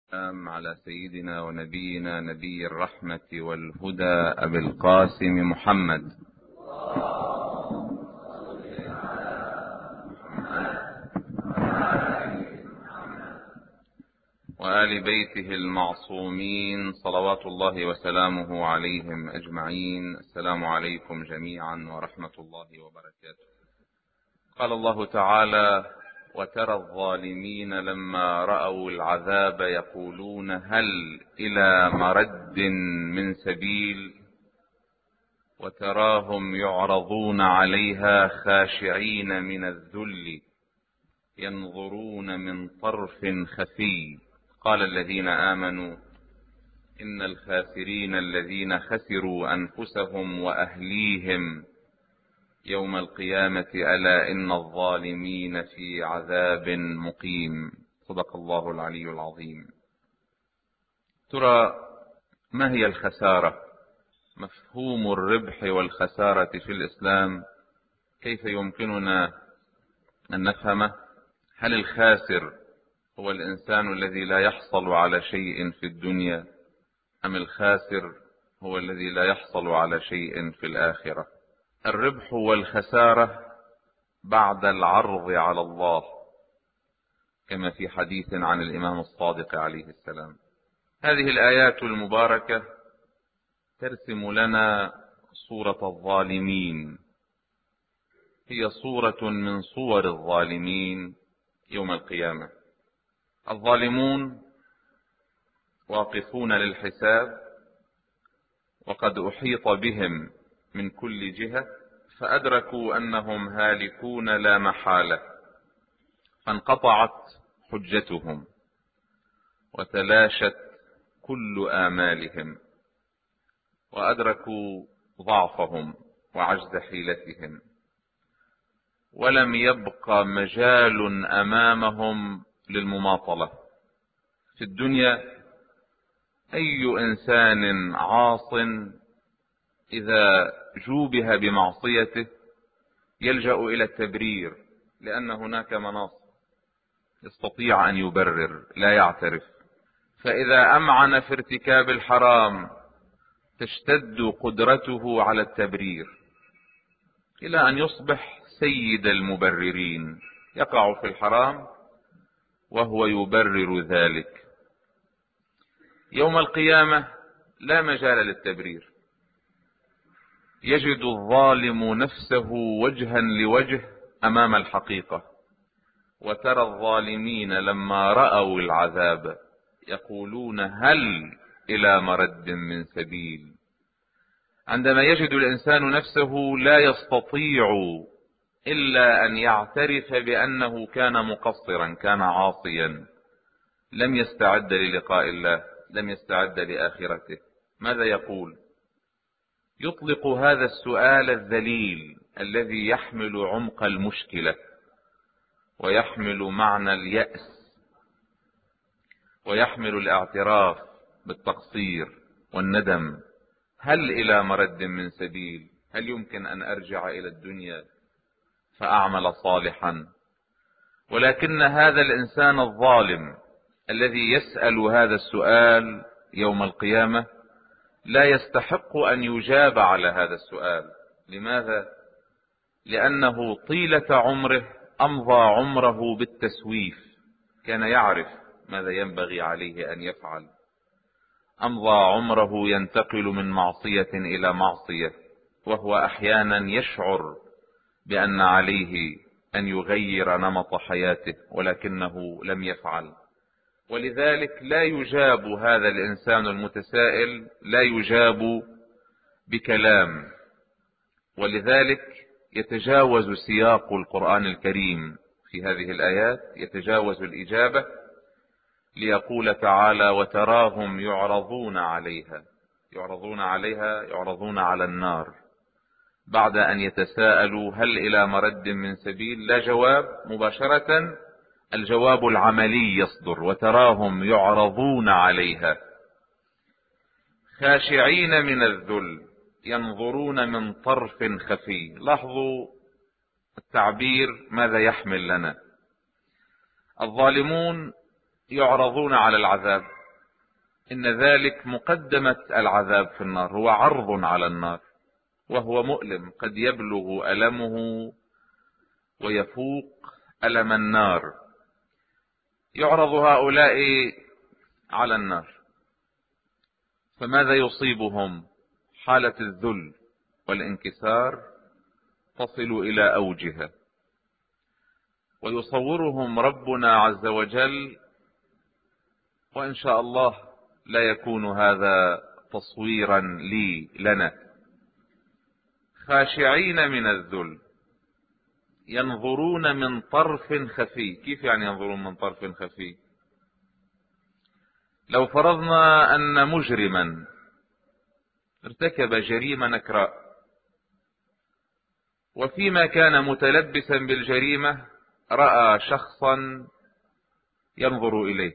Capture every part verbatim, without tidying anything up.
السلام على سيدنا ونبينا نبي الرحمة والهدى أبي القاسم محمد وآل بيته المعصومين صلوات الله وسلامه عليهم أجمعين. السلام عليكم جميعا ورحمة الله وبركاته. قال الله تعالى: وترى الظالمين لما رأوا العذاب يقولون هل إلى مرد من سبيل وتراهم يعرضون عليها خاشعين من الذل ينظرون من طرف خفي قال الذين آمنوا إن الخاسرين الذين خسروا أنفسهم وأهليهم يوم القيامة ألا إن الظالمين في عذاب مقيم. صدق الله العلي العظيم. ترى ما هي الخسارة؟ مفهوم الربح والخسارة في الإسلام كيف يمكننا أن نفهمه؟ هل الخاسر هو الإنسان الذي لا يحصل على شيء في الدنيا، أم الخاسر هو الذي لا يحصل على شيء في الآخرة؟ الربح والخسارة بعد العرض على الله، كما في حديث عن الإمام الصادق عليه السلام. هذه الآيات المباركة ترسم لنا صورة الظالمين، هي صورة من صور الظالمين يوم القيامة. الظالمون واقفون للحساب وقد أحيط بهم من كل جهة، فأدركوا أنهم هالكون لا محالة، فانقطعت حجتهم وتلاشت كل آمالهم، وأدركوا ضعفهم وعجز حيلتهم، ولم يبق مجال أمامهم للمماطلة. في الدنيا أي إنسان عاص إذا جوبه بمعصيته يلجأ إلى التبرير، لأن هناك مناص يستطيع أن يبرر، لا يعترف. فإذا أمعن في ارتكاب الحرام تشتد قدرته على التبرير إلى أن يصبح سيد المبررين، يقع في الحرام وهو يبرر ذلك. يوم القيامة لا مجال للتبرير، يجد الظالم نفسه وجها لوجه أمام الحقيقة. وترى الظالمين لما رأوا العذاب يقولون هل إلى مرد من سبيل. عندما يجد الإنسان نفسه لا يستطيع إلا أن يعترف بأنه كان مقصرا، كان عاصيا، لم يستعد للقاء الله، لم يستعد لآخرته، ماذا يقول؟ يطلق هذا السؤال الذليل الذي يحمل عمق المشكلة ويحمل معنى اليأس ويحمل الاعتراف بالتقصير والندم. هل إلى مرد من سبيل؟ هل يمكن أن أرجع إلى الدنيا فأعمل صالحا؟ ولكن هذا الإنسان الظالم الذي يسأل هذا السؤال يوم القيامة لا يستحق أن يجاب على هذا السؤال. لماذا؟ لأنه طيلة عمره أمضى عمره بالتسويف، كان يعرف ماذا ينبغي عليه أن يفعل، أمضى عمره ينتقل من معصية إلى معصية، وهو أحيانا يشعر بأن عليه أن يغير نمط حياته ولكنه لم يفعل. ولذلك لا يجاب هذا الإنسان المتسائل، لا يجاب بكلام، ولذلك يتجاوز سياق القرآن الكريم في هذه الآيات، يتجاوز الإجابة ليقول تعالى: وتراهم يعرضون عليها. يعرضون عليها، يعرضون على النار، بعد أن يتساءلوا هل إلى مرد من سبيل. لا جواب مباشرة، الجواب العملي يصدر: وتراهم يعرضون عليها خاشعين من الذل ينظرون من طرف خفي. لاحظوا التعبير ماذا يحمل لنا. الظالمون يعرضون على العذاب، إن ذلك مقدمة العذاب في النار، هو عرض على النار، وهو مؤلم، قد يبلغ ألمه ويفوق ألم النار. يعرض هؤلاء على النار، فماذا يصيبهم؟ حالة الذل والانكسار تصل إلى أوجها، ويصورهم ربنا عز وجل، وإن شاء الله لا يكون هذا تصويرا لي لنا، خاشعين من الذل، ينظرون من طرف خفي. كيف يعني ينظرون من طرف خفي؟ لو فرضنا أن مجرما ارتكب جريمة نكراء، وفيما كان متلبسا بالجريمة رأى شخصا ينظر إليه،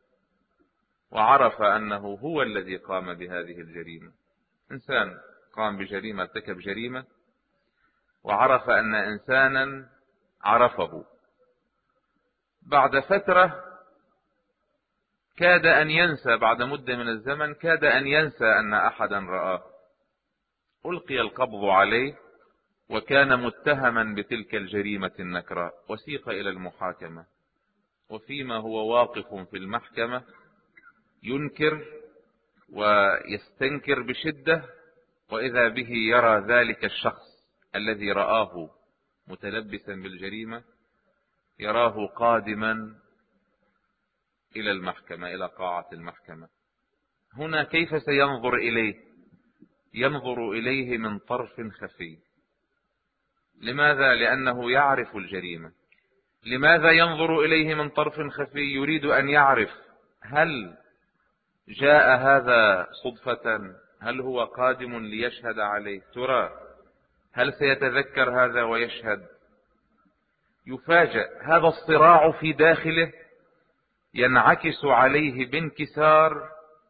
وعرف أنه هو الذي قام بهذه الجريمة. إنسان قام بجريمة، ارتكب جريمة، وعرف أن إنسانا عرفه. بعد فترة كاد أن ينسى، بعد مدة من الزمن كاد أن ينسى أن أحدا رآه. ألقي القبض عليه وكان متهما بتلك الجريمة النكراء، وسيق إلى المحاكمة، وفيما هو واقف في المحكمة ينكر ويستنكر بشدة، وإذا به يرى ذلك الشخص الذي رآه متلبسا بالجريمة، يراه قادما إلى المحكمة، إلى قاعة المحكمة. هنا كيف سينظر إليه؟ ينظر إليه من طرف خفي. لماذا؟ لأنه يعرف الجريمة. لماذا ينظر إليه من طرف خفي؟ يريد أن يعرف هل جاء هذا صدفة؟ هل هو قادم ليشهد عليه؟ ترى هل سيتذكر هذا ويشهد؟ يفاجأ هذا الصراع في داخله، ينعكس عليه بانكسار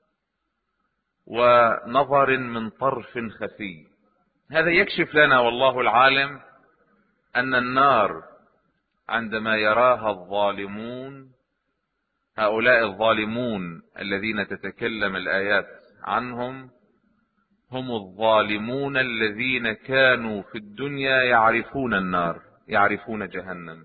ونظر من طرف خفي. هذا يكشف لنا والله العالم أن النار عندما يراها الظالمون، هؤلاء الظالمون الذين تتكلم الآيات عنهم هم الظالمون الذين كانوا في الدنيا يعرفون النار، يعرفون جهنم.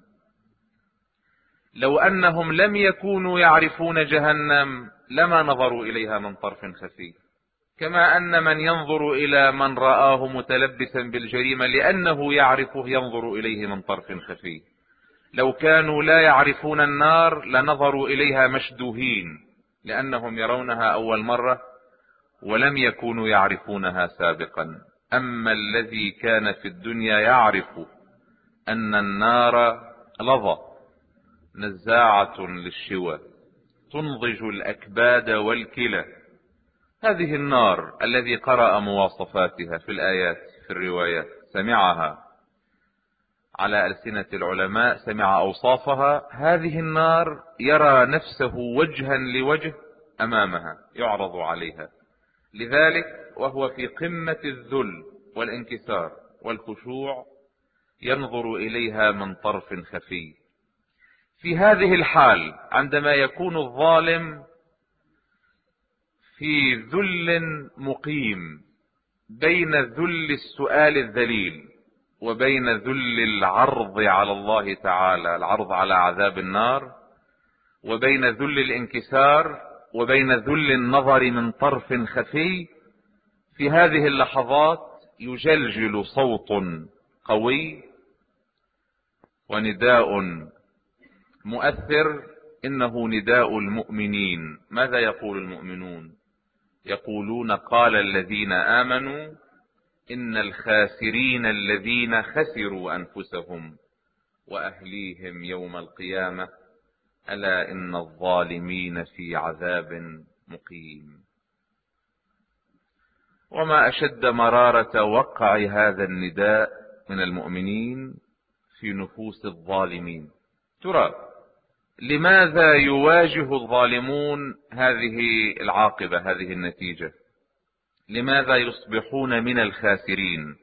لو أنهم لم يكونوا يعرفون جهنم لما نظروا إليها من طرف خفي، كما أن من ينظر إلى من رآه متلبسا بالجريمة لأنه يعرفه ينظر إليه من طرف خفي. لو كانوا لا يعرفون النار لنظروا إليها مشدوهين، لأنهم يرونها أول مرة ولم يكونوا يعرفونها سابقا. أما الذي كان في الدنيا يعرف أن النار لظى نزاعة للشوى تنضج الأكباد والكلى، هذه النار الذي قرأ مواصفاتها في الآيات في الروايات، سمعها على ألسنة العلماء، سمع أوصافها، هذه النار يرى نفسه وجها لوجه أمامها يعرض عليها. لذلك وهو في قمة الذل والانكسار والخشوع ينظر إليها من طرف خفي. في هذه الحال عندما يكون الظالم في ذل مقيم بين ذل السؤال الذليل وبين ذل العرض على الله تعالى، العرض على عذاب النار، وبين ذل الانكسار وبين ذل النظر من طرف خفي، في هذه اللحظات يجلجل صوت قوي ونداء مؤثر، إنه نداء المؤمنين. ماذا يقول المؤمنون؟ يقولون قال الذين آمنوا إن الخاسرين الذين خسروا أنفسهم وأهليهم يوم القيامة ألا إن الظالمين في عذاب مقيم. وما أشد مرارة وقع هذا النداء من المؤمنين في نفوس الظالمين. ترى لماذا يواجه الظالمون هذه العاقبة، هذه النتيجة؟ لماذا يصبحون من الخاسرين؟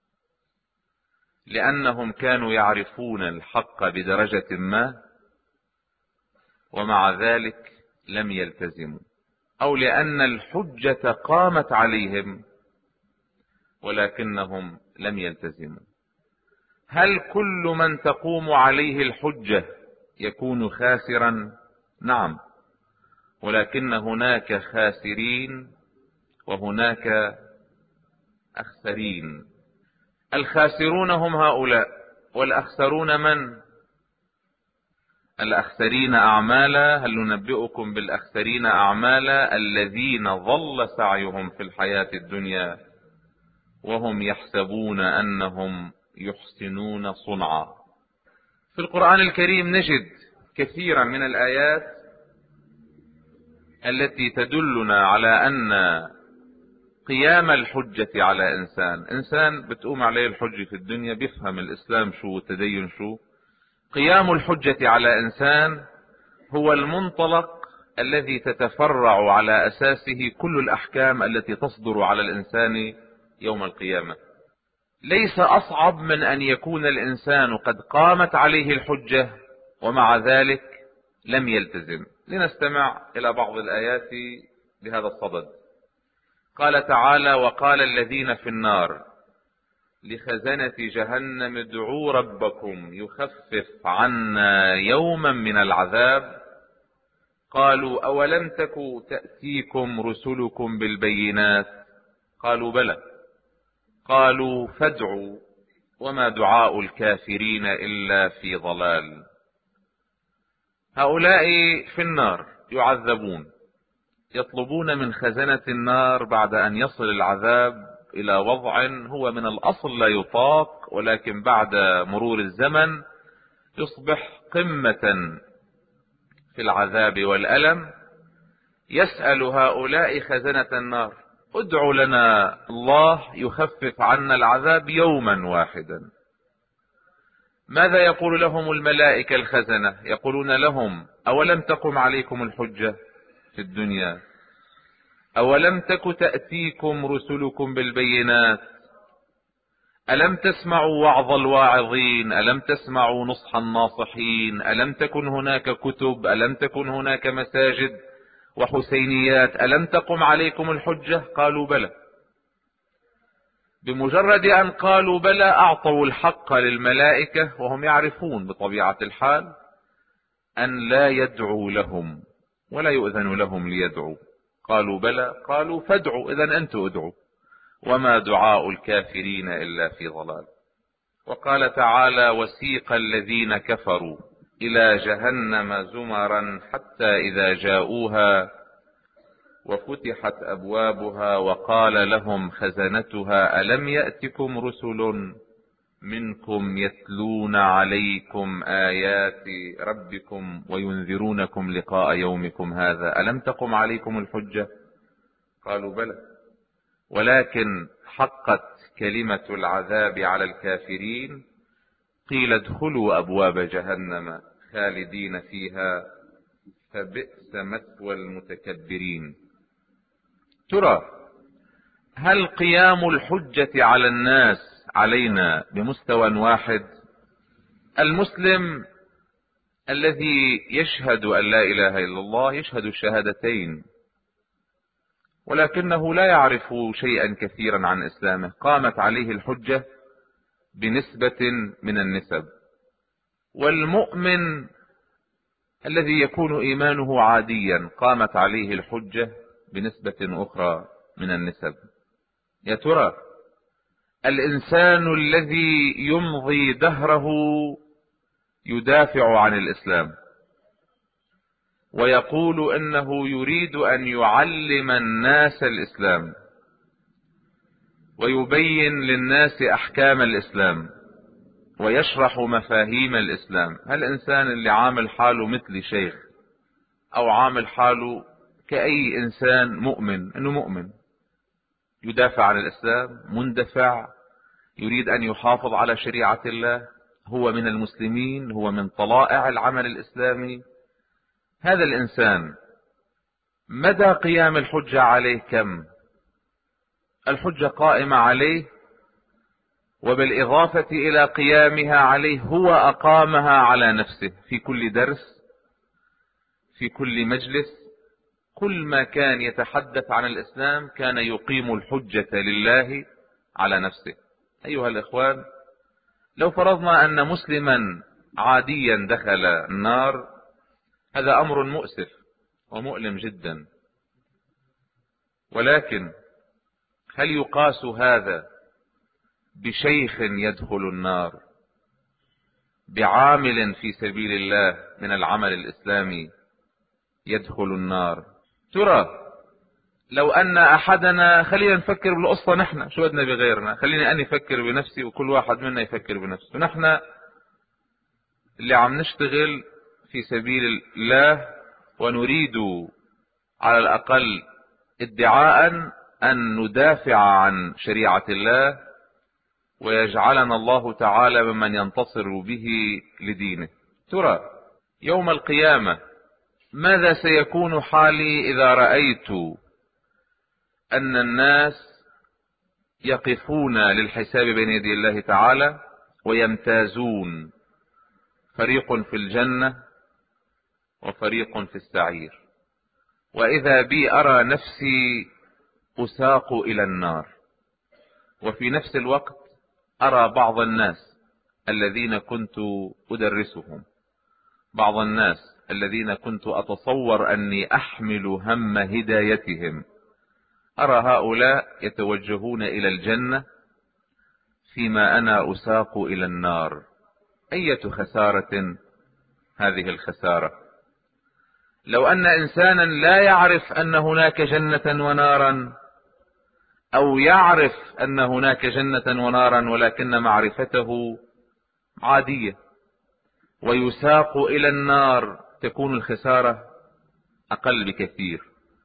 لأنهم كانوا يعرفون الحق بدرجة ما، ومع ذلك لم يلتزموا. أو لأن الحجة قامت عليهم ولكنهم لم يلتزموا. هل كل من تقوم عليه الحجة يكون خاسرا؟ نعم، ولكن هناك خاسرين وهناك أخسرين. الخاسرون هم هؤلاء، والأخسرون من؟ الأخسرين أعمالا. هل ننبئكم بالأخسرين أعمالا؟ الذين ضل سعيهم في الحياة الدنيا وهم يحسبون أنهم يحسنون صنعا. في القرآن الكريم نجد كثيرا من الآيات التي تدلنا على أن قيام الحجة على إنسان إنسان بتقوم عليه الحجة في الدنيا، بيفهم الإسلام شو والتدين شو. قيام الحجة على إنسان هو المنطلق الذي تتفرع على أساسه كل الأحكام التي تصدر على الإنسان يوم القيامة. ليس أصعب من أن يكون الإنسان قد قامت عليه الحجة ومع ذلك لم يلتزم. لنستمع إلى بعض الآيات بهذا الصدد. قال تعالى: وقال الذين في النار لخزنة جهنم ادعوا ربكم يخفف عنا يوما من العذاب قالوا أولم تك تأتيكم رسلكم بالبينات قالوا بلى قالوا فادعوا وما دعاء الكافرين إلا في ضلال. هؤلاء في النار يعذبون، يطلبون من خزنة النار بعد أن يصل العذاب إلى وضع هو من الأصل لا يطاق، ولكن بعد مرور الزمن يصبح قمة في العذاب والألم. يسأل هؤلاء خزنة النار: ادعوا لنا الله يخفف عنا العذاب يوما واحدا. ماذا يقول لهم الملائكة الخزنة؟ يقولون لهم: أولم تقم عليكم الحجة في الدنيا؟ أولم تك تأتيكم رسلكم بالبينات؟ ألم تسمعوا وعظ الواعظين؟ ألم تسمعوا نصح الناصحين؟ ألم تكن هناك كتب؟ ألم تكن هناك مساجد وحسينيات؟ ألم تقم عليكم الحجة؟ قالوا بلى. بمجرد أن قالوا بلى أعطوا الحق للملائكة، وهم يعرفون بطبيعة الحال أن لا يدعوا لهم ولا يؤذن لهم ليدعوا. قالوا بلى قالوا فادعوا، إذن أنتوا ادعوا وما دعاء الكافرين إلا في ضلال. وقال تعالى: وسيق الذين كفروا إلى جهنم زمرا حتى إذا جاءوها وفتحت أبوابها وقال لهم خزنتها ألم يأتكم رسل منكم يتلون عليكم آيات ربكم وينذرونكم لقاء يومكم هذا ألم تقم عليكم الحجة؟ قالوا بلى ولكن حقت كلمة العذاب على الكافرين قيل ادخلوا أبواب جهنم خالدين فيها فبئس مثوى المتكبرين. ترى هل قيام الحجة على الناس علينا بمستوى واحد؟ المسلم الذي يشهد أن لا إله إلا الله يشهد الشهادتين ولكنه لا يعرف شيئا كثيرا عن إسلامه، قامت عليه الحجة بنسبة من النسب. والمؤمن الذي يكون إيمانه عاديا قامت عليه الحجة بنسبة أخرى من النسب. يا ترى الإنسان الذي يمضي دهره يدافع عن الإسلام ويقول إنه يريد أن يعلم الناس الإسلام ويبين للناس أحكام الإسلام ويشرح مفاهيم الإسلام، هل الإنسان اللي عامل حاله مثل شيخ أو عامل حاله كأي إنسان مؤمن إنه مؤمن يدافع عن الإسلام مندفع يريد أن يحافظ على شريعة الله، هو من المسلمين، هو من طلائع العمل الإسلامي؟ هذا الإنسان مدى قيام الحجة عليه كم؟ الحجة قائمة عليه، وبالإضافة إلى قيامها عليه هو أقامها على نفسه في كل درس، في كل مجلس، كل ما كان يتحدث عن الإسلام كان يقيم الحجة لله على نفسه. أيها الإخوان، لو فرضنا أن مسلما عاديا دخل النار، هذا أمر مؤسف ومؤلم جدا، ولكن هل يقاس هذا بشيخ يدخل النار، بعامل في سبيل الله من العمل الإسلامي يدخل النار؟ ترى لو أن أحدنا، خلينا نفكر بالقصة نحن، شو بدنا بغيرنا، خليني أنا أفكر بنفسي وكل واحد منا يفكر بنفسه. نحن اللي عم نشتغل في سبيل الله ونريد على الأقل ادعاء أن ندافع عن شريعة الله ويجعلنا الله تعالى ممن ينتصر به لدينه. ترى يوم القيامة ماذا سيكون حالي إذا رأيت أن الناس يقفون للحساب بين يدي الله تعالى ويمتازون، فريق في الجنة وفريق في السعير، وإذا بي أرى نفسي أساق إلى النار، وفي نفس الوقت أرى بعض الناس الذين كنت أدرسهم، بعض الناس الذين كنت أتصور أني أحمل هم هدايتهم، أرى هؤلاء يتوجهون إلى الجنة فيما أنا أساق إلى النار. أية خسارة هذه الخسارة! لو أن إنسانا لا يعرف أن هناك جنة ونارا، أو يعرف أن هناك جنة ونارا ولكن معرفته عادية ويساق إلى النار، تكون الخسارة أقل بكثير.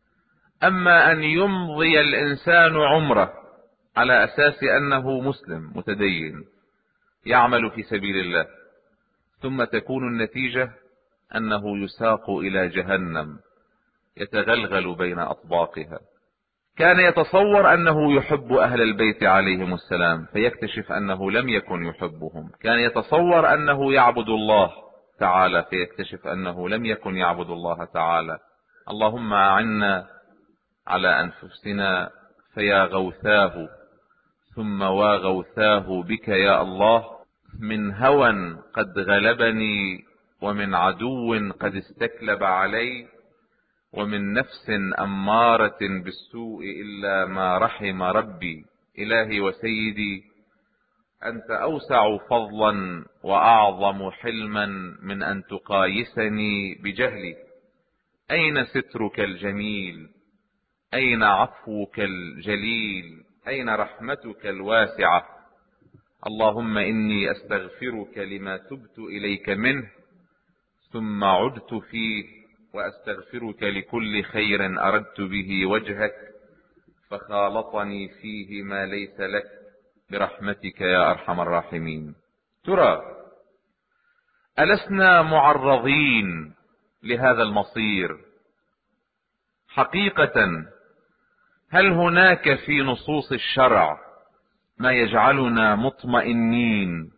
أما أن يمضي الإنسان عمره على أساس أنه مسلم متدين يعمل في سبيل الله، ثم تكون النتيجة أنه يساق إلى جهنم يتغلغل بين أطباقها. كان يتصور أنه يحب أهل البيت عليهم السلام فيكتشف أنه لم يكن يحبهم، كان يتصور أنه يعبد الله تعالى فيكتشف أنه لم يكن يعبد الله تعالى. اللهم أعنا على أنفسنا فيا غوثاه، ثم واغوثاه بك يا الله، من هوى قد غلبني، ومن عدو قد استكلب علي، ومن نفس أمارة بالسوء إلا ما رحم ربي. إلهي وسيدي، أنت أوسع فضلا وأعظم حلما من أن تقايسني بجهلي. أين سترك الجميل؟ أين عفوك الجليل؟ أين رحمتك الواسعة؟ اللهم إني أستغفرك لما تبت إليك منه ثم عدت فيه، وأستغفرك لكل خير أردت به وجهك فخالطني فيه ما ليس لك، برحمتك يا أرحم الراحمين. ترى ألسنا معرضين لهذا المصير حقيقة؟ هل هناك في نصوص الشرع ما يجعلنا مطمئنين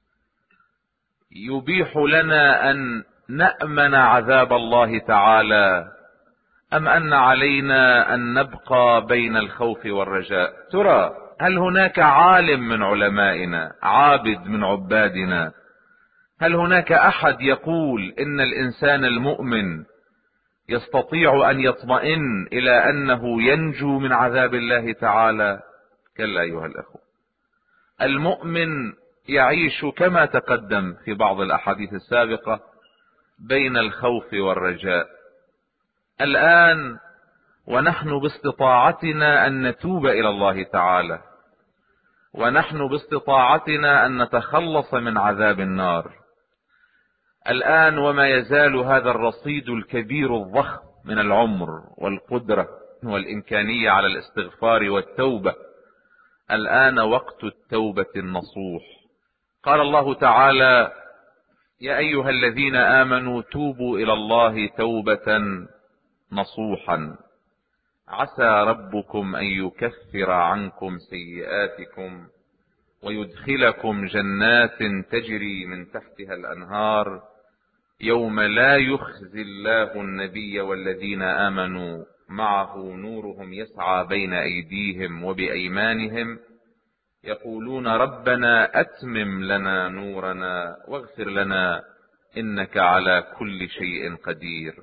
يبيح لنا أن نأمن عذاب الله تعالى، أم أن علينا أن نبقى بين الخوف والرجاء؟ ترى هل هناك عالم من علمائنا، عابد من عبادنا، هل هناك أحد يقول إن الإنسان المؤمن يستطيع أن يطمئن إلى أنه ينجو من عذاب الله تعالى؟ كلا أيها الأخوة، المؤمن يعيش كما تقدم في بعض الأحاديث السابقة بين الخوف والرجاء. الآن ونحن باستطاعتنا أن نتوب إلى الله تعالى، ونحن باستطاعتنا أن نتخلص من عذاب النار، الآن وما يزال هذا الرصيد الكبير الضخم من العمر والقدرة والإمكانية على الاستغفار والتوبة، الآن وقت التوبة النصوح. قال الله تعالى: يا أيها الذين آمنوا توبوا إلى الله توبة نصوحا عسى ربكم أن يكفر عنكم سيئاتكم ويدخلكم جنات تجري من تحتها الأنهار يوم لا يخزي الله النبي والذين آمنوا معه نورهم يسعى بين أيديهم وبأيمانهم يقولون ربنا أتمم لنا نورنا واغفر لنا إنك على كل شيء قدير.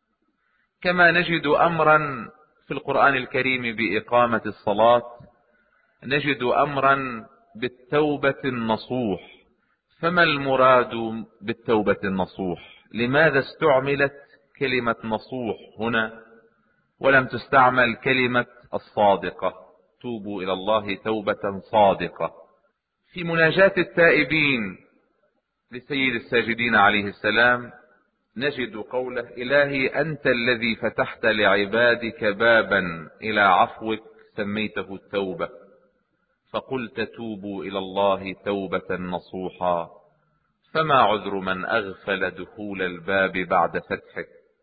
كما نجد أمرا في القرآن الكريم بإقامة الصلاة، نجد أمرا بالتوبة النصوح. فما المراد بالتوبة النصوح؟ لماذا استعملت كلمة نصوح هنا ولم تستعمل كلمة الصادقة؟ توبوا إلى الله توبة صادقة. في مناجاة التائبين لسيد الساجدين عليه السلام نجد قوله إلهي أنت الذي فتحت لعبادك بابا إلى عفوك سميته التوبة، فقلت توبوا إلى الله توبة نصوحا، فما عذر من أغفل دخول الباب بعد فتحه.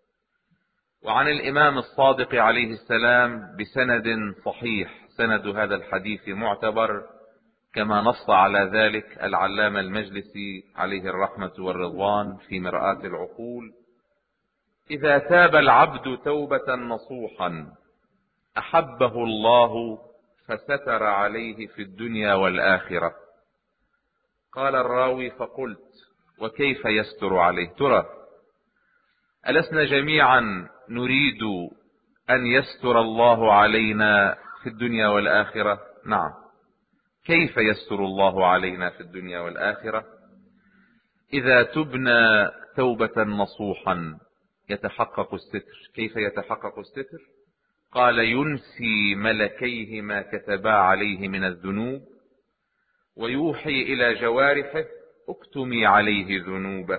وعن الإمام الصادق عليه السلام بسند صحيح، سند هذا الحديث معتبر كما نص على ذلك العلامة المجلسي عليه الرحمة والرضوان في مرآة العقول: إذا تاب العبد توبة نصوحا أحبه الله فستر عليه في الدنيا والآخرة. قال الراوي: فقلت وكيف يستر عليه؟ ترى ألسنا جميعا نريد أن يستر الله علينا في الدنيا والآخرة؟ نعم. كيف يستر الله علينا في الدنيا والآخرة؟ إذا تبنى توبة نصوحا يتحقق الستر. كيف يتحقق الستر؟ قال: ينسي ملكيه ما كتبا عليه من الذنوب ويوحي إلى جوارحه اكتمي عليه ذنوبه،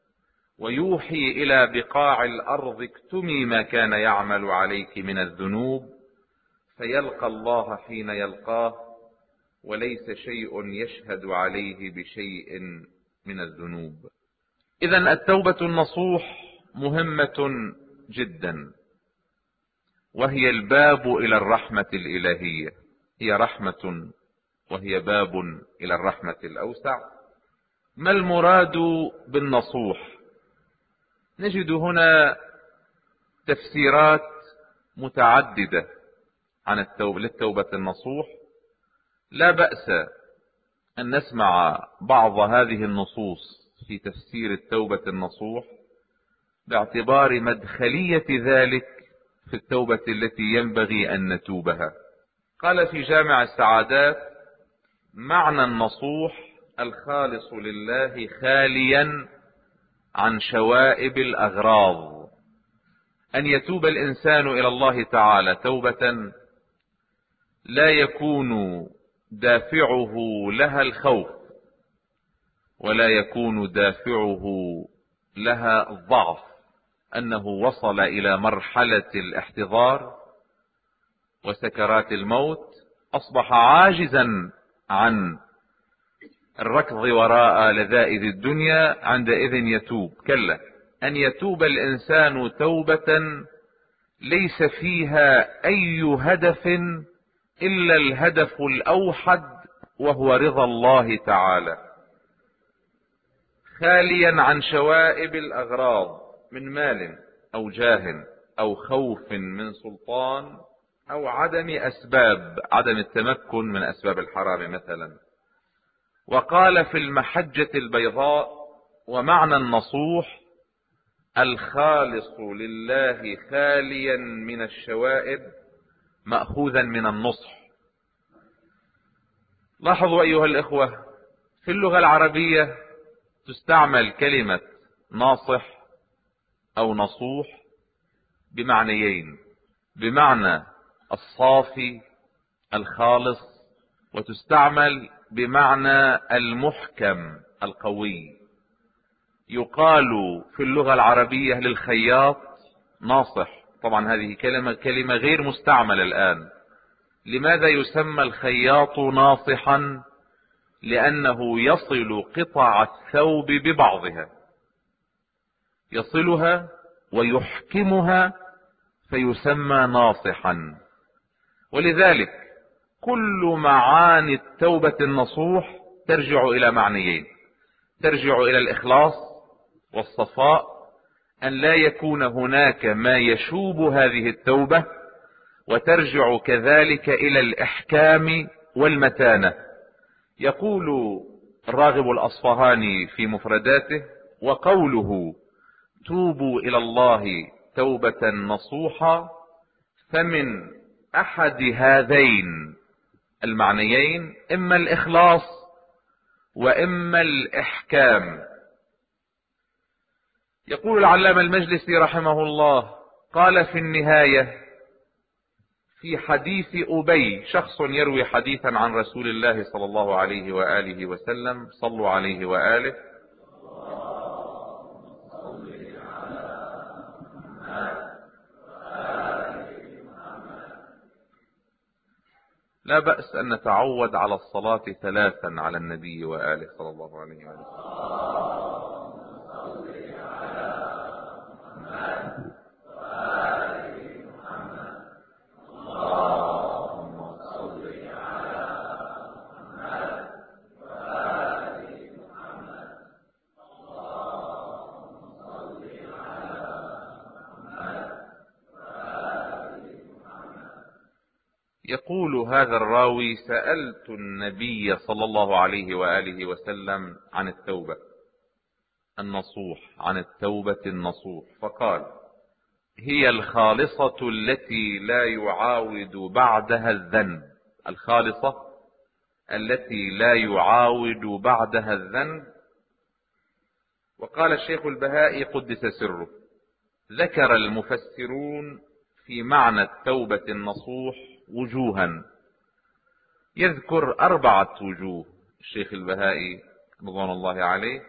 ويوحي إلى بقاع الأرض اكتمي ما كان يعمل عليك من الذنوب، فيلقى الله حين يلقاه وليس شيء يشهد عليه بشيء من الذنوب. إذن التوبة النصوح مهمة جدا، وهي الباب إلى الرحمة الإلهية. هي رحمة وهي باب إلى الرحمة الأوسع. ما المراد بالنصوح؟ نجد هنا تفسيرات متعددة عن التوبة للتوبة النصوح. لا بأس أن نسمع بعض هذه النصوص في تفسير التوبة النصوح باعتبار مدخلية ذلك في التوبة التي ينبغي أن نتوبها. قال في جامع السعادات: معنى النصوح الخالص لله خاليا عن شوائب الأغراض. أن يتوب الإنسان إلى الله تعالى توبة لا يكون دافعه لها الخوف، ولا يكون دافعه لها الضعف، أنه وصل إلى مرحلة الاحتضار وسكرات الموت، أصبح عاجزا عن الركض وراء لذائذ الدنيا، عندئذ يتوب. كلا، أن يتوب الإنسان توبة ليس فيها أي هدف إلا الهدف الأوحد وهو رضا الله تعالى، خاليا عن شوائب الأغراض من مال أو جاه أو خوف من سلطان أو عدم أسباب، عدم التمكن من أسباب الحرام مثلا. وقال في المحجة البيضاء: ومعنى النصوح الخالص لله خاليا من الشوائب مأخوذا من النصح. لاحظوا أيها الإخوة، في اللغة العربية تستعمل كلمة ناصح أو نصوح بمعنيين: بمعنى الصافي الخالص، وتستعمل بمعنى المحكم القوي. يقال في اللغة العربية للخياط ناصح. طبعا هذه كلمة كلمة غير مستعملة الآن. لماذا يسمى الخياط ناصحا؟ لأنه يصل قطع الثوب ببعضها، يصلها ويحكمها فيسمى ناصحا. ولذلك كل معاني التوبة النصوح ترجع إلى معنيين: ترجع إلى الإخلاص والصفاء أن لا يكون هناك ما يشوب هذه التوبة وترجع كذلك إلى الإحكام والمتانة. يقول الراغب الأصفهاني في مفرداته: وقوله توبوا إلى الله توبة نصوحا فمن أحد هذين المعنيين إما الإخلاص وإما الإحكام. يقول العلامة المجلسي رحمه الله: قال في النهاية في حديث أبي، شخص يروي حديثا عن رسول الله صلى الله عليه وآله وسلم، صلوا عليه وآله. لا بأس أن نتعود على الصلاة ثلاثا على النبي وآله صلى الله عليه وآله. يقول هذا الراوي: سألت النبي صلى الله عليه وآله وسلم عن التوبة النصوح، عن التوبة النصوح، فقال: هي الخالصة التي لا يعاود بعدها الذنب. الخالصة التي لا يعاود بعدها الذنب. وقال الشيخ البهائي قدس سره: ذكر المفسرون في معنى التوبة النصوح وجوها، يذكر أربعة وجوه الشيخ البهائي رضوان الله عليه.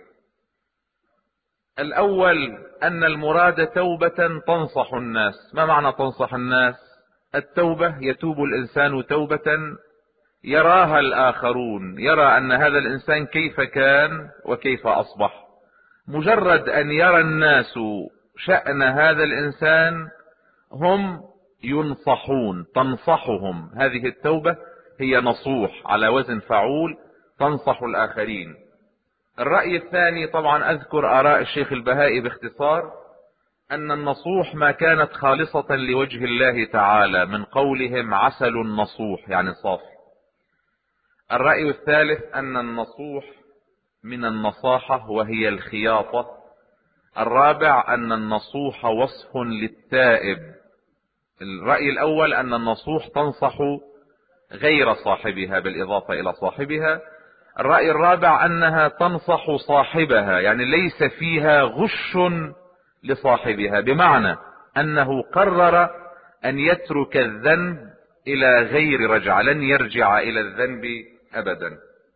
الأول أن المراد توبة تنصح الناس. ما معنى تنصح الناس؟ التوبة يتوب الإنسان توبة يراها الآخرون، يرى أن هذا الإنسان كيف كان وكيف أصبح. مجرد أن يرى الناس شأن هذا الإنسان هم ينصحون، تنصحهم. هذه التوبة هي نصوح على وزن فعول، تنصح الآخرين. الرأي الثاني، طبعا أذكر آراء الشيخ البهائي باختصار، أن النصوح ما كانت خالصة لوجه الله تعالى، من قولهم عسل نصوح يعني صافي. الرأي الثالث أن النصوح من النصاحة وهي الخياطة. الرابع أن النصوح وصف للتائب. الرأي الأول أن النصوح تنصح غير صاحبها بالإضافة إلى صاحبها. الرأي الرابع أنها تنصح صاحبها، يعني ليس فيها غش لصاحبها، بمعنى أنه قرر أن يترك الذنب إلى غير رجعة، لن يرجع إلى الذنب أبدا.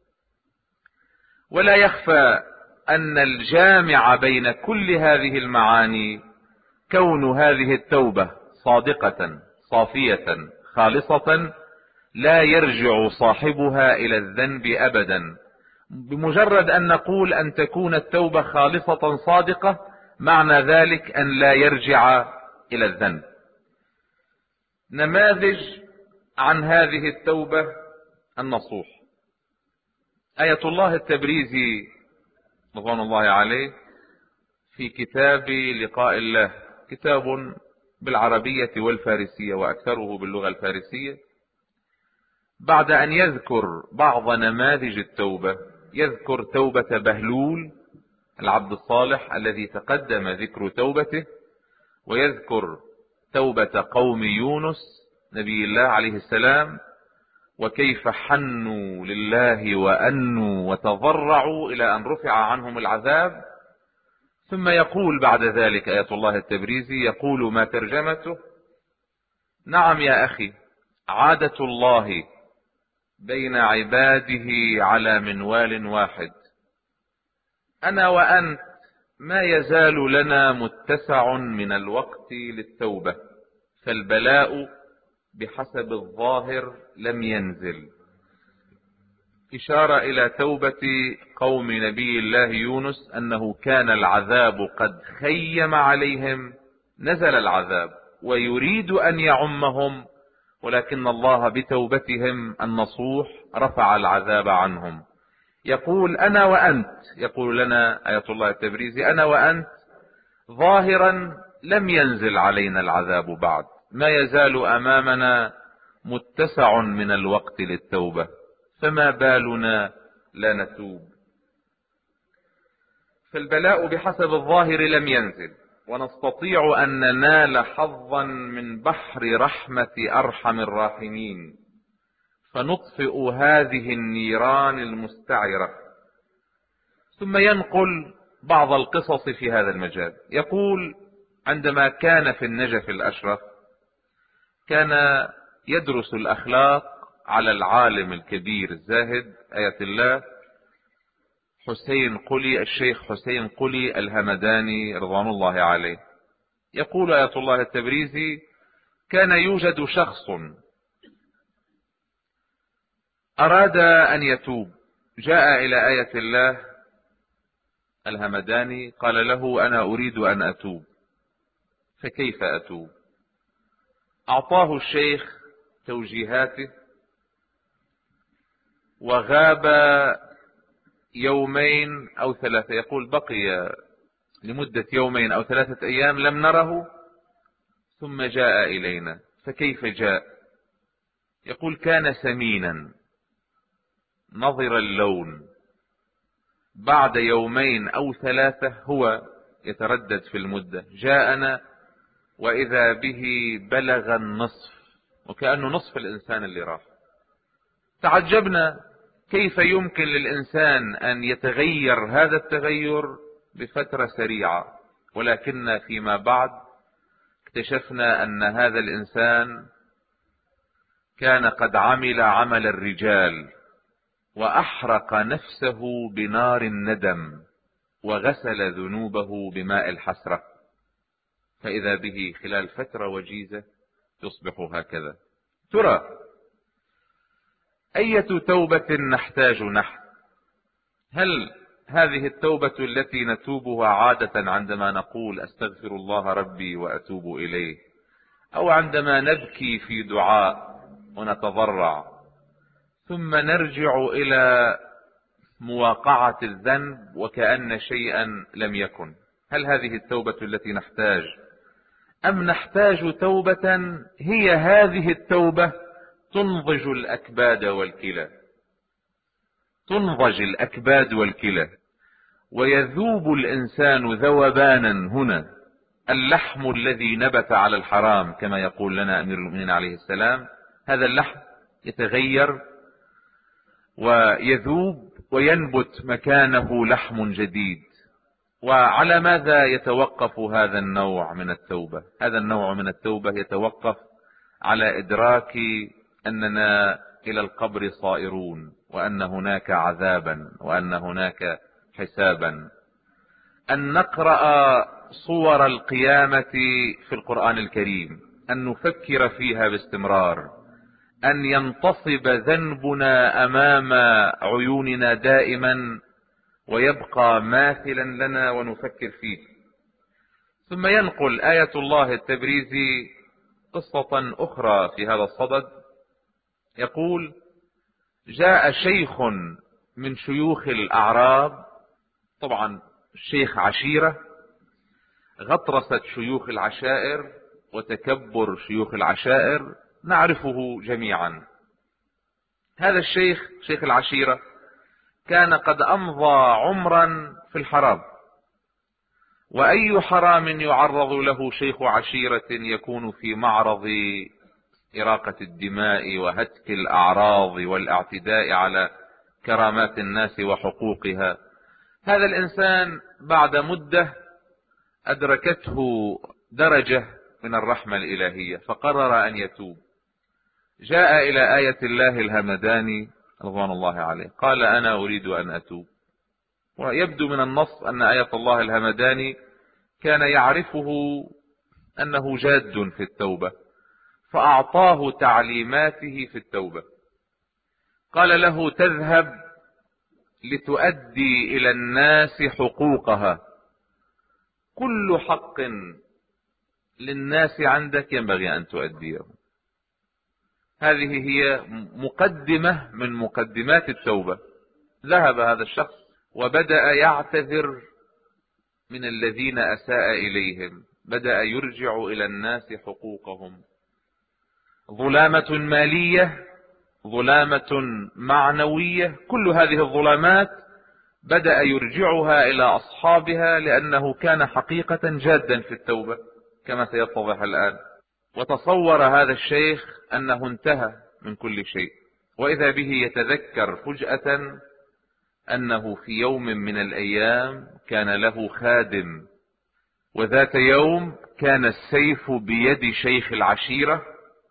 ولا يخفى أن الجامع بين كل هذه المعاني كون هذه التوبة صادقة صافية خالصة لا يرجع صاحبها إلى الذنب أبدا. بمجرد أن نقول أن تكون التوبة خالصة صادقة، معنى ذلك أن لا يرجع إلى الذنب. نماذج عن هذه التوبة النصوح: آية الله التبريزي رضوان الله عليه في كتاب لقاء الله، كتاب بالعربية والفارسية وأكثره باللغة الفارسية، بعد أن يذكر بعض نماذج التوبة يذكر توبة بهلول العبد الصالح الذي تقدم ذكر توبته، ويذكر توبة قوم يونس نبي الله عليه السلام، وكيف حنوا لله وأنوا وتضرعوا إلى أن رفع عنهم العذاب. ثم يقول بعد ذلك آية الله التبريزي، يقول ما ترجمته: نعم يا أخي، عادة الله بين عباده على منوال واحد، أنا وأنت ما يزال لنا متسع من الوقت للتوبة، فالبلاء بحسب الظاهر لم ينزل. إشارة إلى توبة قوم نبي الله يونس، أنه كان العذاب قد خيم عليهم، نزل العذاب ويريد أن يعمهم، ولكن الله بتوبتهم النصوح رفع العذاب عنهم. يقول أنا وأنت، يقول لنا آية الله التبريزي أنا وأنت ظاهرا لم ينزل علينا العذاب بعد، ما يزال أمامنا متسع من الوقت للتوبة، فما بالنا لا نتوب. فالبلاء بحسب الظاهر لم ينزل، ونستطيع أن ننال حظا من بحر رحمة أرحم الراحمين فنطفئ هذه النيران المستعرة. ثم ينقل بعض القصص في هذا المجال. يقول عندما كان في النجف الأشرف كان يدرس الأخلاق على العالم الكبير الزاهد آية الله حسين قلي، الشيخ حسين قلي الهمداني رضوان الله عليه. يقول آية الله التبريزي كان يوجد شخص أراد أن يتوب، جاء إلى آية الله الهمداني قال له أنا أريد أن أتوب، فكيف أتوب؟ أعطاه الشيخ توجيهاته وغاب يومين أو ثلاثة، يقول بقي لمدة يومين أو ثلاثة أيام لم نره، ثم جاء إلينا. فكيف جاء؟ يقول كان سمينا نظر اللون، بعد يومين أو ثلاثة هو يتردد في المدة جاءنا وإذا به بلغ النصف، وكأنه نصف الإنسان اللي راح. تعجبنا كيف يمكن للإنسان أن يتغير هذا التغير بفترة سريعة، ولكن فيما بعد اكتشفنا أن هذا الإنسان كان قد عمل عمل الرجال وأحرق نفسه بنار الندم وغسل ذنوبه بماء الحسرة، فإذا به خلال فترة وجيزة يصبح هكذا. ترى أية توبة نحتاج نحن؟ هل هذه التوبة التي نتوبها عادة عندما نقول أستغفر الله ربي وأتوب إليه، أو عندما نبكي في دعاء ونتضرع ثم نرجع إلى مواقعة الذنب وكأن شيئا لم يكن؟ هل هذه التوبة التي نحتاج، أم نحتاج توبة هي هذه التوبة تنضج الأكباد والكلى، تنضج الأكباد والكلى ويذوب الإنسان ذوبانا هنا، اللحم الذي نبت على الحرام كما يقول لنا أمير المؤمنين عليه السلام، هذا اللحم يتغير ويذوب وينبت مكانه لحم جديد. وعلى ماذا يتوقف هذا النوع من التوبة؟ هذا النوع من التوبة يتوقف على إدراك أننا إلى القبر صائرون، وأن هناك عذابا، وأن هناك حسابا، أن نقرأ صور القيامة في القرآن الكريم، أن نفكر فيها باستمرار، أن ينتصب ذنبنا أمام عيوننا دائما ويبقى ماثلا لنا ونفكر فيه. ثم ينقل آية الله التبريزي قصة أخرى في هذا الصدد. يقول جاء شيخ من شيوخ الأعراب، طبعا الشيخ عشيرة، غطرسة شيوخ العشائر وتكبر شيوخ العشائر نعرفه جميعا. هذا الشيخ شيخ العشيرة كان قد أمضى عمرا في الحرام، وأي حرام يعرض له شيخ عشيرة يكون في معرض إراقة الدماء وهتك الأعراض والاعتداء على كرامات الناس وحقوقها. هذا الإنسان بعد مدة أدركته درجة من الرحمة الإلهية فقرر أن يتوب. جاء إلى آية الله الهمداني رضوان الله عليه قال أنا أريد أن أتوب. ويبدو من النص أن آية الله الهمداني كان يعرفه أنه جاد في التوبة، فأعطاه تعليماته في التوبة. قال له تذهب لتؤدي إلى الناس حقوقها، كل حق للناس عندك ينبغي أن تؤديه. هذه هي مقدمة من مقدمات التوبة، ذهب هذا الشخص وبدأ يعتذر من الذين أساء إليهم، بدأ يرجع إلى الناس حقوقهم. ظلامة مالية، ظلامة معنوية، كل هذه الظلامات بدأ يرجعها إلى أصحابها، لأنه كان حقيقة جادا في التوبة كما سيتضح الآن. وتصور هذا الشيخ أنه انتهى من كل شيء، وإذا به يتذكر فجأة أنه في يوم من الأيام كان له خادم، وذات يوم كان السيف بيد شيخ العشيرة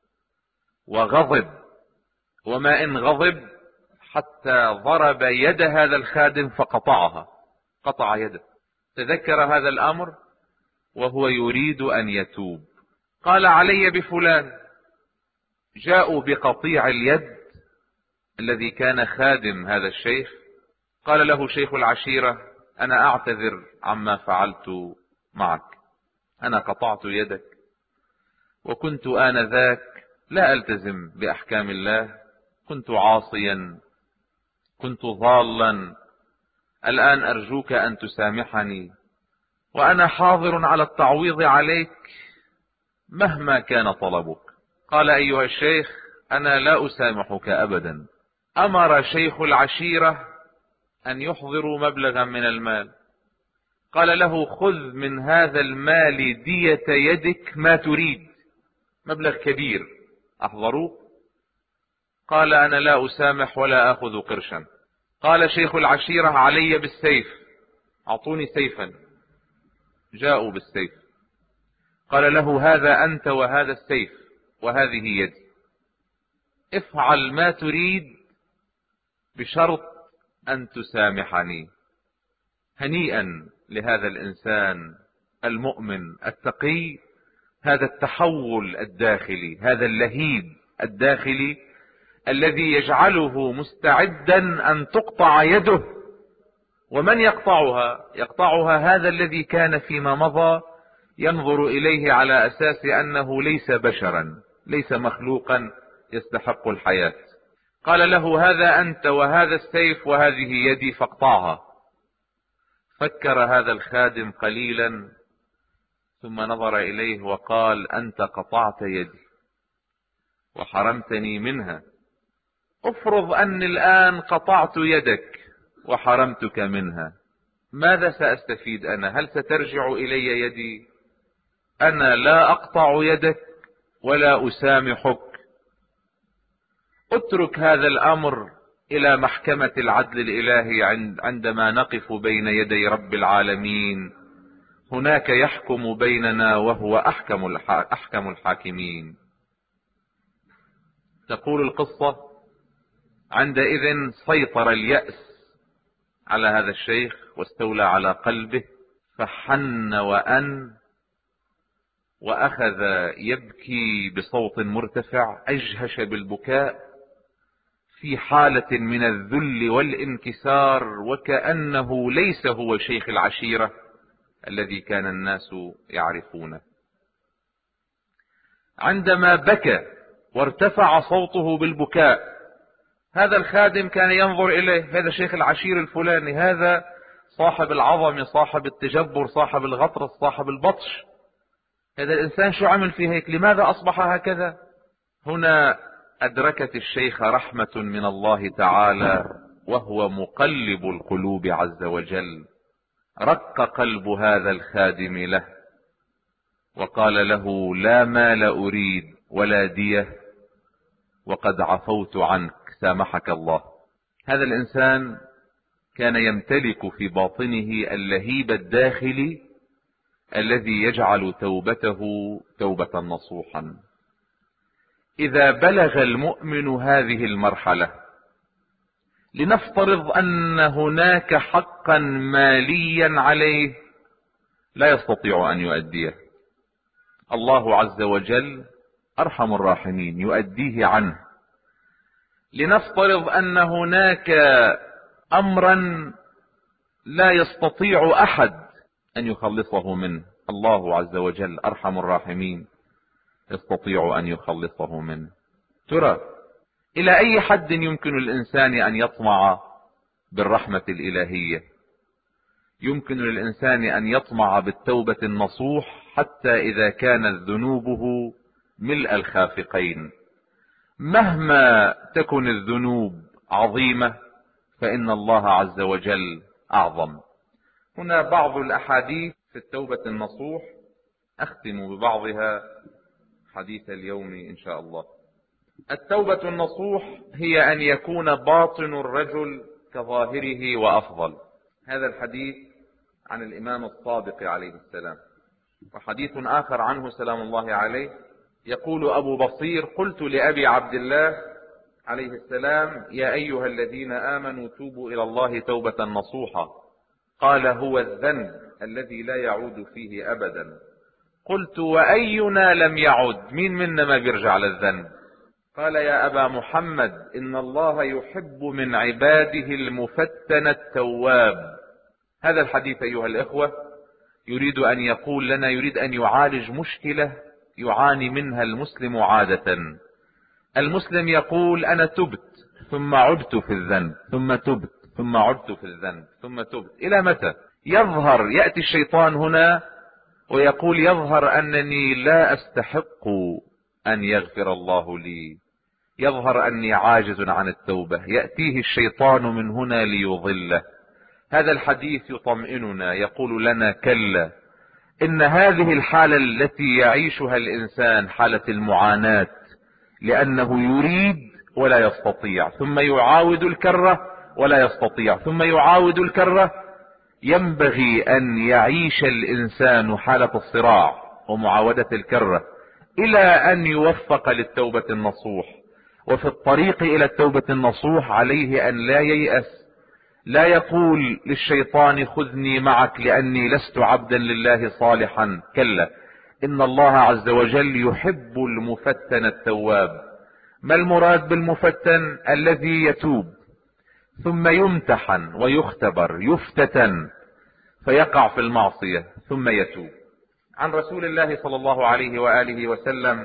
وغضب، وما إن غضب حتى ضرب يد هذا الخادم فقطعها، قطع يده. تذكر هذا الأمر وهو يريد أن يتوب، قال علي بفلان. جاءوا بقطيع اليد الذي كان خادم هذا الشيخ، قال له شيخ العشيرة: أنا أعتذر عما فعلت معك، أنا قطعت يدك، وكنت آنذاك لا ألتزم بأحكام الله، كنت عاصيا، كنت ضالا، الآن أرجوك أن تسامحني، وأنا حاضر على التعويض عليك مهما كان طلبك. قال: أيها الشيخ، أنا لا أسامحك أبدا. أمر شيخ العشيرة أن يحضروا مبلغا من المال، قال له: خذ من هذا المال دية يدك ما تريد، مبلغ كبير. أحضروه، قال: أنا لا أسامح ولا أخذ قرشا. قال شيخ العشيرة: علي بالسيف، أعطوني سيفا. جاءوا بالسيف، قال له: هذا أنت وهذا السيف وهذه يدي، افعل ما تريد بشرط أن تسامحني. هنيئا لهذا الإنسان المؤمن التقي، هذا التحول الداخلي، هذا اللهيب الداخلي الذي يجعله مستعدا أن تقطع يده. ومن يقطعها؟ يقطعها هذا الذي كان فيما مضى ينظر إليه على أساس أنه ليس بشرا، ليس مخلوقا يستحق الحياة. قال له: هذا أنت وهذا السيف وهذه يدي فاقطعها. فكر هذا الخادم قليلا ثم نظر إليه وقال: أنت قطعت يدي وحرمتني منها، افرض أني الآن قطعت يدك وحرمتك منها، ماذا سأستفيد أنا؟ هل سترجع إلي يدي؟ أنا لا أقطع يدك ولا أسامحك. اترك هذا الأمر إلى محكمة العدل الإلهي عندما نقف بين يدي رب العالمين، هناك يحكم بيننا وهو أحكم أحكم الحاكمين. تقول القصة: عندئذ سيطر اليأس على هذا الشيخ واستولى على قلبه، فحن وأن وأخذ يبكي بصوت مرتفع، أجهش بالبكاء في حالة من الذل والانكسار، وكأنه ليس هو شيخ العشيرة الذي كان الناس يعرفونه. عندما بكى وارتفع صوته بالبكاء، هذا الخادم كان ينظر إليه: هذا شيخ العشير الفلاني، هذا صاحب العظم، صاحب التجبر، صاحب الغطرس، صاحب البطش، هذا الإنسان شو عمل في هيك؟ لماذا أصبح هكذا؟ هنا أدركت الشيخ رحمة من الله تعالى، وهو مقلب القلوب عز وجل. رق قلب هذا الخادم له وقال له: لا مال أريد ولا دية، وقد عفوت عنك، سامحك الله. هذا الإنسان كان يمتلك في باطنه اللهيب الداخلي الذي يجعل توبته توبة نصوحا. إذا بلغ المؤمن هذه المرحلة، لنفترض أن هناك حقا ماليا عليه لا يستطيع أن يؤديه، الله عز وجل أرحم الراحمين يؤديه عنه. لنفترض أن هناك أمرا لا يستطيع أحد أن يخلصه منه، الله عز وجل أرحم الراحمين يستطيع أن يخلصه منه. ترى إلى أي حد يمكن الإنسان أن يطمع بالرحمة الإلهية. يمكن للإنسان أن يطمع بالتوبة النصوح حتى إذا كانت ذنوبه ملء الخافقين. مهما تكن الذنوب عظيمة فإن الله عز وجل أعظم. هنا بعض الأحاديث في التوبة النصوح، أختم ببعضها حديث اليوم إن شاء الله. التوبة النصوح هي أن يكون باطن الرجل كظاهره وأفضل. هذا الحديث عن الإمام الصادق عليه السلام. وحديث آخر عنه سلام الله عليه يقول أبو بصير: قلت لأبي عبد الله عليه السلام: يا أيها الذين آمنوا توبوا إلى الله توبة نصوحا. قال: هو الذنب الذي لا يعود فيه أبدا. قلت: وأينا لم يعد؟ مين منا ما بيرجع للذنب؟ قال: يا أبا محمد، إن الله يحب من عباده المفتن التواب. هذا الحديث أيها الإخوة يريد أن يقول لنا، يريد أن يعالج مشكلة يعاني منها المسلم عادة. المسلم يقول: أنا تبت ثم عدت في الذنب، ثم تبت ثم عدت في الذنب، ثم تبت. إلى متى؟ يظهر يأتي الشيطان هنا ويقول: يظهر أنني لا أستحق أن يغفر الله لي، يظهر أني عاجز عن التوبة. يأتيه الشيطان من هنا ليضله. هذا الحديث يطمئننا، يقول لنا: كلا، إن هذه الحالة التي يعيشها الإنسان حالة المعاناة، لأنه يريد ولا يستطيع، ثم يعاود الكرة ولا يستطيع، ثم يعاود الكرة. ينبغي أن يعيش الإنسان حالة الصراع ومعاودة الكرة إلى أن يوفق للتوبة النصوح. وفي الطريق إلى التوبة النصوح عليه أن لا ييأس، لا يقول للشيطان: خذني معك لأني لست عبدا لله صالحا. كلا، إن الله عز وجل يحب المفتن التواب. ما المراد بالمفتن؟ الذي يتوب ثم يمتحن ويختبر، يفتتن فيقع في المعصية ثم يتوب. عن رسول الله صلى الله عليه وآله وسلم: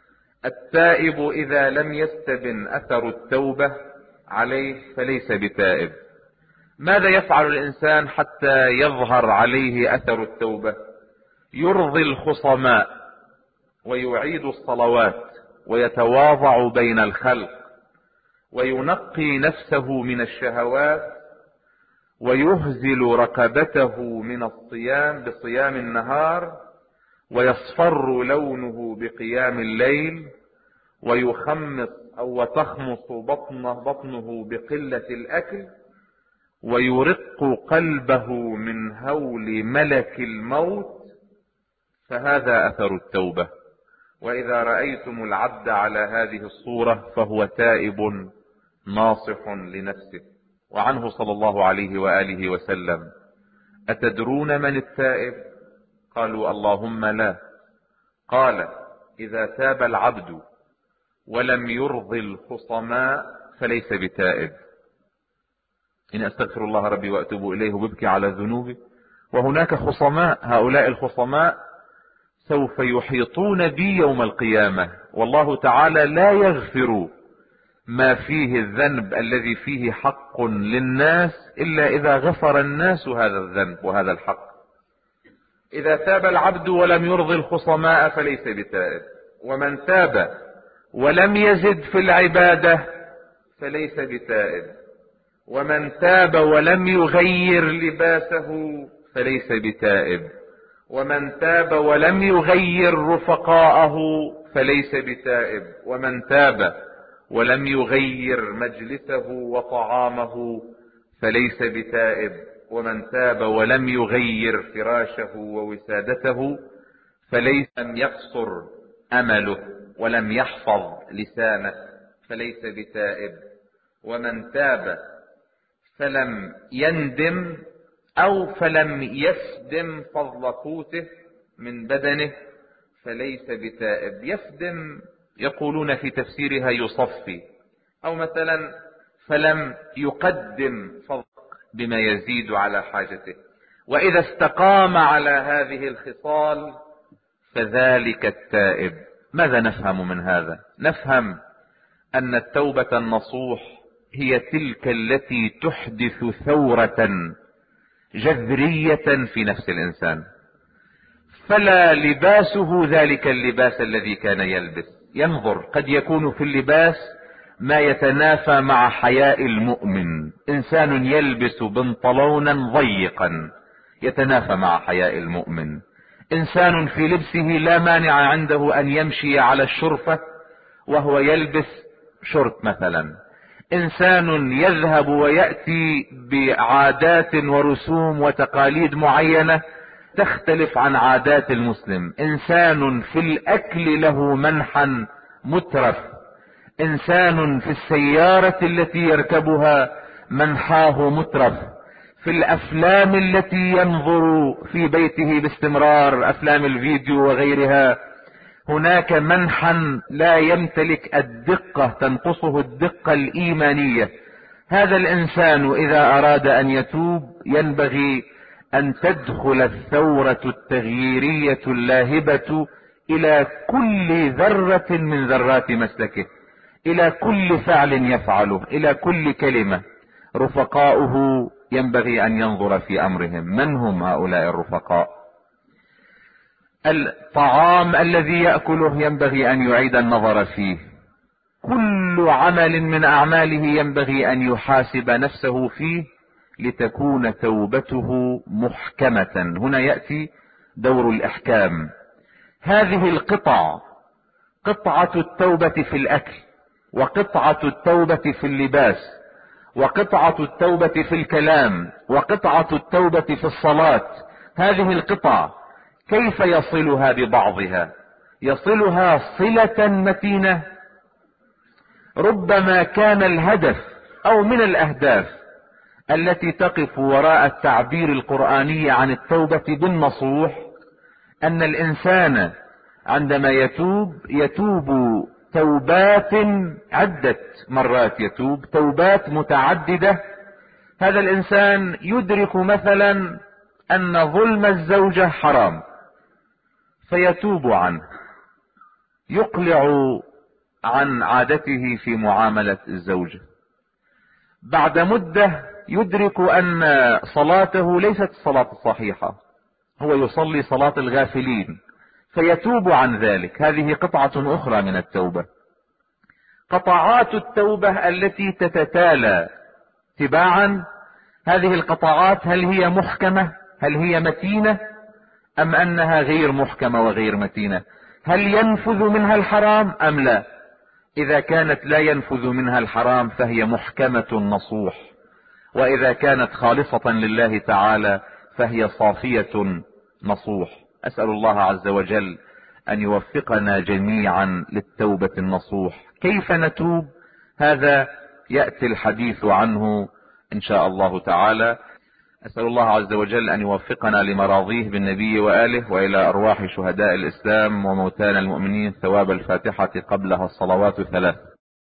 التائب إذا لم يستبن أثر التوبة عليه فليس بتائب. ماذا يفعل الإنسان حتى يظهر عليه أثر التوبة؟ يرضي الخصماء ويعيد الصلوات ويتواضع بين الخلق وينقي نفسه من الشهوات ويهزل رقبته من الصيام بصيام النهار ويصفر لونه بقيام الليل ويخمص أو تخمص بطنه, بطنه بقلة الأكل ويرق قلبه من هول ملك الموت، فهذا أثر التوبة. وإذا رأيتم العبد على هذه الصورة فهو تائب ناصح لنفسه. وعنه صلى الله عليه وآله وسلم: أتدرون من التائب؟ قالوا: اللهم لا. قال: إذا تاب العبد ولم يرضي الخصماء فليس بتائب. إن أستغفر الله ربي وأتوب إليه وببكي على ذنوبي. وهناك خصماء، هؤلاء الخصماء سوف يحيطون بي يوم القيامة، والله تعالى لا يغفر ما فيه الذنب الذي فيه حق للناس إلا إذا غفر الناس هذا الذنب وهذا الحق. إذا تاب العبد ولم يرضي الخصماء فليس بتائب. ومن تاب ولم يزد في العبادة فليس بتائب. ومن تاب ولم يغير لباسه فليس بتائب. ومن تاب ولم يغير رفقاءه فليس بتائب. ومن تاب ولم يغير مجلسه وطعامه فليس بتائب. ومن تاب ولم يغير فراشه ووسادته فليس لم يقصر أمله ولم يحفظ لسانه فليس بتائب. ومن تاب فلم يندم أو فلم يفدم فضل قوته من بدنه فليس بتائب. يفدم يقولون في تفسيرها يصفي، أو مثلا فلم يقدم فضل بما يزيد على حاجته. وإذا استقام على هذه الخصال فذلك التائب. ماذا نفهم من هذا؟ نفهم أن التوبة النصوح هي تلك التي تحدث ثورة جذرية في نفس الإنسان. فلا لباسه ذلك اللباس الذي كان يلبس. ينظر، قد يكون في اللباس ما يتنافى مع حياء المؤمن. إنسان يلبس بنطلونا ضيقا يتنافى مع حياء المؤمن. إنسان في لبسه لا مانع عنده أن يمشي على الشرفة وهو يلبس شرط مثلا. إنسان يذهب ويأتي بعادات ورسوم وتقاليد معينة تختلف عن عادات المسلم. إنسان في الأكل له منحا مترف. إنسان في السيارة التي يركبها منحاه مترف. في الأفلام التي ينظر في بيته باستمرار، أفلام الفيديو وغيرها، هناك منحا لا يمتلك الدقة، تنقصه الدقة الإيمانية. هذا الإنسان إذا أراد أن يتوب ينبغي أن تدخل الثورة التغييرية اللاهبة إلى كل ذرة من ذرات مسلكه، إلى كل فعل يفعله، إلى كل كلمة. رفقاؤه ينبغي أن ينظر في أمرهم. من هم هؤلاء الرفقاء؟ الطعام الذي يأكله ينبغي أن يعيد النظر فيه. كل عمل من أعماله ينبغي أن يحاسب نفسه فيه لتكون توبته محكمة. هنا يأتي دور الإحكام. هذه القطع، قطعة التوبة في الأكل، وقطعة التوبة في اللباس، وقطعة التوبة في الكلام، وقطعة التوبة في الصلاة، هذه القطع كيف يصلها ببعضها؟ يصلها صلة متينة. ربما كان الهدف او من الاهداف التي تقف وراء التعبير القرآني عن التوبة بالنصوح ان الانسان عندما يتوب يتوب توبات عدة مرات، يتوب توبات متعددة. هذا الانسان يدرك مثلا ان ظلم الزوجة حرام فيتوب عنه، يقلع عن عادته في معاملة الزوجة. بعد مدة يدرك ان صلاته ليست الصلاة الصحيحة، هو يصلي صلاة الغافلين فيتوب عن ذلك. هذه قطعة اخرى من التوبة. قطعات التوبة التي تتتالى تباعا، هذه القطعات هل هي محكمة؟ هل هي متينة؟ ام انها غير محكمة وغير متينة؟ هل ينفذ منها الحرام ام لا؟ اذا كانت لا ينفذ منها الحرام فهي محكمة نصوح، واذا كانت خالصة لله تعالى فهي صافية نصوح. اسأل الله عز وجل ان يوفقنا جميعا للتوبة النصوح. كيف نتوب؟ هذا يأتي الحديث عنه ان شاء الله تعالى. أسأل الله عز وجل أن يوفقنا لمراضيه بالنبي وآله، وإلى أرواح شهداء الإسلام وموتانا المؤمنين ثواب الفاتحة قبلها الصلوات ثلاث.